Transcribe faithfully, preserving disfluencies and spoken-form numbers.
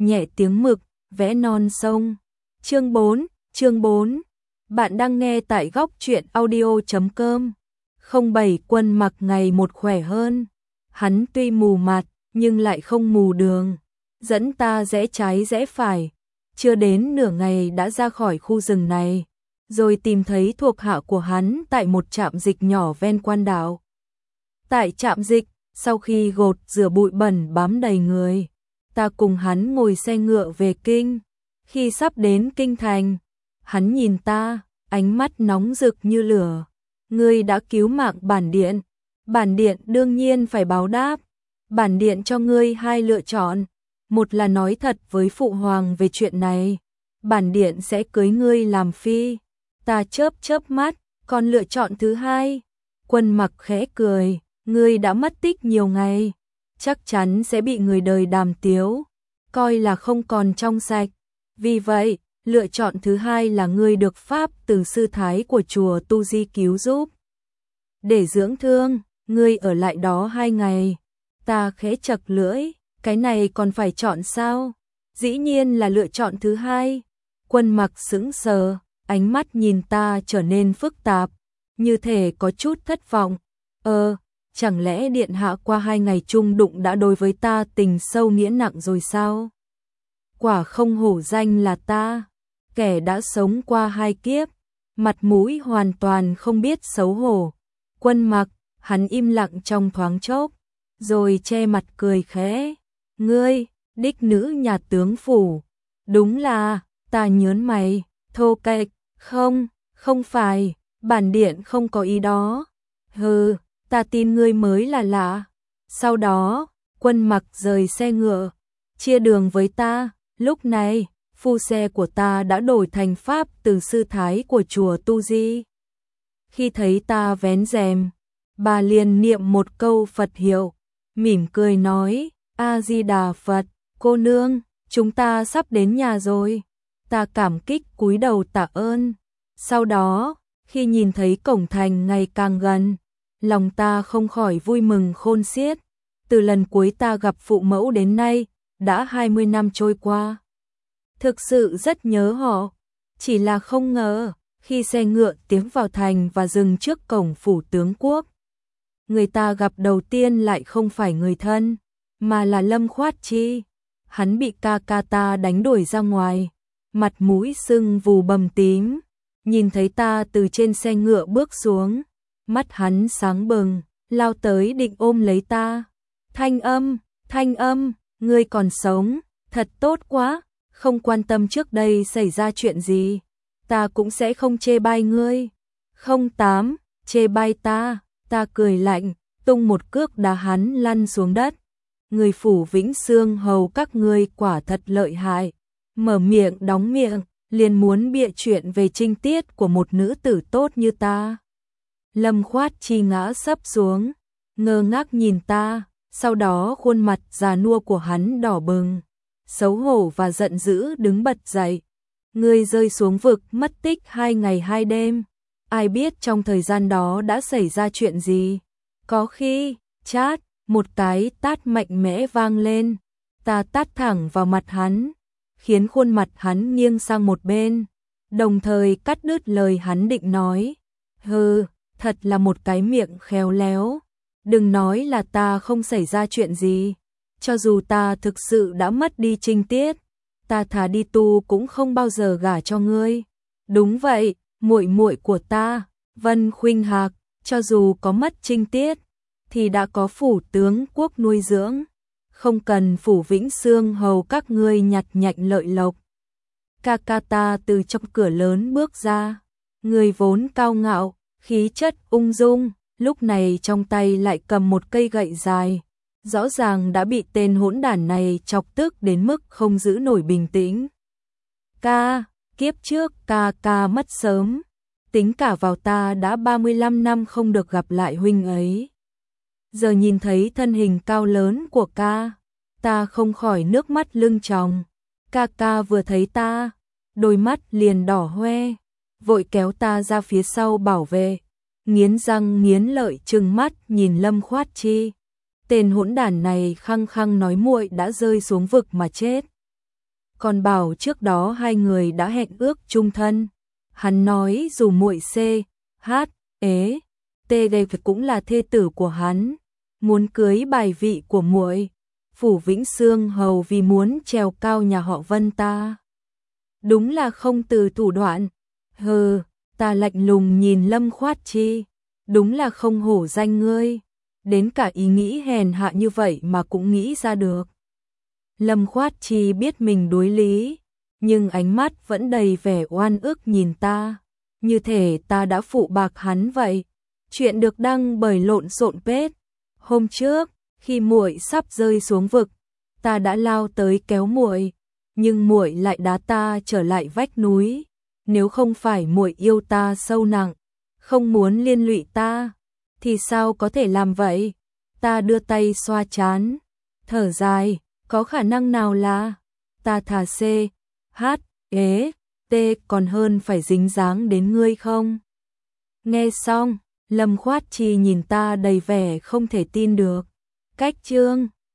nhẹ tiếng mực, vẽ non sông. Chương bốn, chương bốn. Bạn đang nghe tại góc truyện audio chấm com. Không bảy Quân Mặc ngày một khỏe hơn. Hắn tuy mù mặt, nhưng lại không mù đường. Dẫn ta rẽ trái rẽ phải. Chưa đến nửa ngày đã ra khỏi khu rừng này. Rồi tìm thấy thuộc hạ của hắn tại một trạm dịch nhỏ ven quan đảo. Tại trạm dịch, sau khi gột rửa bụi bẩn bám đầy người, ta cùng hắn ngồi xe ngựa về kinh. Khi sắp đến kinh thành, hắn nhìn ta, ánh mắt nóng rực như lửa. Ngươi đã cứu mạng bản điện, bản điện đương nhiên phải báo đáp. Bản điện cho ngươi hai lựa chọn, một là nói thật với phụ hoàng về chuyện này, bản điện sẽ cưới ngươi làm phi. Ta chớp chớp mắt, còn lựa chọn thứ hai. Quân Mặc khẽ cười, ngươi đã mất tích nhiều ngày, chắc chắn sẽ bị người đời đàm tiếu, coi là không còn trong sạch. Vì vậy, lựa chọn thứ hai là ngươi được pháp từ sư thái của chùa Tu Di cứu giúp. Để dưỡng thương, ngươi ở lại đó hai ngày. Ta khẽ chật lưỡi, cái này còn phải chọn sao? Dĩ nhiên là lựa chọn thứ hai. Quân Mặc sững sờ, ánh mắt nhìn ta trở nên phức tạp, như thể có chút thất vọng. Ờ, chẳng lẽ điện hạ qua hai ngày chung đụng đã đối với ta tình sâu nghĩa nặng rồi sao? Quả không hổ danh là ta, kẻ đã sống qua hai kiếp, mặt mũi hoàn toàn không biết xấu hổ. Quân Mặc, hắn im lặng trong thoáng chốc, rồi che mặt cười khẽ. Ngươi, đích nữ nhà tướng phủ. Đúng là, ta nhớn mày, thô kệch, không, không phải, bản điện không có ý đó. Hừ, ta tin ngươi mới là lạ. Sau đó, Quân Mặc rời xe ngựa, chia đường với ta. Lúc này, phu xe của ta đã đổi thành pháp từ sư thái của chùa Tu Di. Khi thấy ta vén rèm, bà liền niệm một câu Phật hiệu, mỉm cười nói, A-di-đà Phật, cô nương, chúng ta sắp đến nhà rồi. Ta cảm kích cúi đầu tạ ơn. Sau đó, khi nhìn thấy cổng thành ngày càng gần, lòng ta không khỏi vui mừng khôn xiết. Từ lần cuối ta gặp phụ mẫu đến nay, đã hai mươi năm trôi qua. Thực sự rất nhớ họ, chỉ là không ngờ, khi xe ngựa tiến vào thành và dừng trước cổng phủ tướng quốc, người ta gặp đầu tiên lại không phải người thân, mà là Lâm Khoát Chi. Hắn bị ca ca ta đánh đuổi ra ngoài, mặt mũi sưng vù bầm tím, nhìn thấy ta từ trên xe ngựa bước xuống, mắt hắn sáng bừng, lao tới định ôm lấy ta. Thanh Âm, Thanh Âm, ngươi còn sống, thật tốt quá, không quan tâm trước đây xảy ra chuyện gì, ta cũng sẽ không chê bai ngươi. Không tám, chê bai ta, ta cười lạnh, tung một cước đá hắn lăn xuống đất. Người phủ Vĩnh Xương hầu các ngươi quả thật lợi hại, mở miệng đóng miệng, liền muốn bịa chuyện về trinh tiết của một nữ tử tốt như ta. Lâm Khoát Chi ngã sấp xuống, ngơ ngác nhìn ta, sau đó khuôn mặt già nua của hắn đỏ bừng, xấu hổ và giận dữ đứng bật dậy. Ngươi rơi xuống vực mất tích hai ngày hai đêm, ai biết trong thời gian đó đã xảy ra chuyện gì? Có khi, chát, một cái tát mạnh mẽ vang lên, ta tát thẳng vào mặt hắn, khiến khuôn mặt hắn nghiêng sang một bên, đồng thời cắt đứt lời hắn định nói. Hừ, thật là một cái miệng khéo léo. Đừng nói là ta không xảy ra chuyện gì, cho dù ta thực sự đã mất đi trinh tiết, ta thà đi tu cũng không bao giờ gả cho ngươi. Đúng vậy, muội muội của ta, Vân Khuynh Hạc, cho dù có mất trinh tiết, thì đã có phủ tướng quốc nuôi dưỡng, không cần phủ Vĩnh Xương hầu các ngươi nhặt nhạnh lợi lộc. Ca ca ta từ trong cửa lớn bước ra, người vốn cao ngạo, khí chất ung dung, lúc này trong tay lại cầm một cây gậy dài, rõ ràng đã bị tên hỗn đản này chọc tức đến mức không giữ nổi bình tĩnh. Ca, kiếp trước ca ca mất sớm, tính cả vào ta đã ba mươi lăm năm không được gặp lại huynh ấy. Giờ nhìn thấy thân hình cao lớn của ca, ta không khỏi nước mắt lưng tròng. Ca ca vừa thấy ta, đôi mắt liền đỏ hoe, vội kéo ta ra phía sau bảo vệ, nghiến răng nghiến lợi trừng mắt nhìn Lâm Khoát Chi. Tên hỗn đản này khăng khăng nói muội đã rơi xuống vực mà chết. còn bảo trước đó hai người đã hẹn ước chung thân. Hắn nói dù muội C, H, ế, T đây cũng là thê tử của hắn, muốn cưới bài vị của muội. Phủ Vĩnh Xương hầu vì muốn trèo cao nhà họ Vân ta. Đúng là không từ thủ đoạn. Hừ, ta lạnh lùng nhìn Lâm Khoát Chi, đúng là không hổ danh ngươi, đến cả ý nghĩ hèn hạ như vậy mà cũng nghĩ ra được. Lâm Khoát Chi biết mình đối lý, nhưng ánh mắt vẫn đầy vẻ oan ức nhìn ta, như thể ta đã phụ bạc hắn vậy. Chuyện được đăng bởi Lộn Xộn Page. Hôm trước, khi muội sắp rơi xuống vực, ta đã lao tới kéo muội, nhưng muội lại đá ta trở lại vách núi. Nếu không phải muội yêu ta sâu nặng, không muốn liên lụy ta, thì sao có thể làm vậy? Ta đưa tay xoa trán, thở dài, có khả năng nào là ta thà C, H, ế, T còn hơn phải dính dáng đến ngươi không? Nghe xong, Lâm Khoát Chi nhìn ta đầy vẻ không thể tin được. Cách chương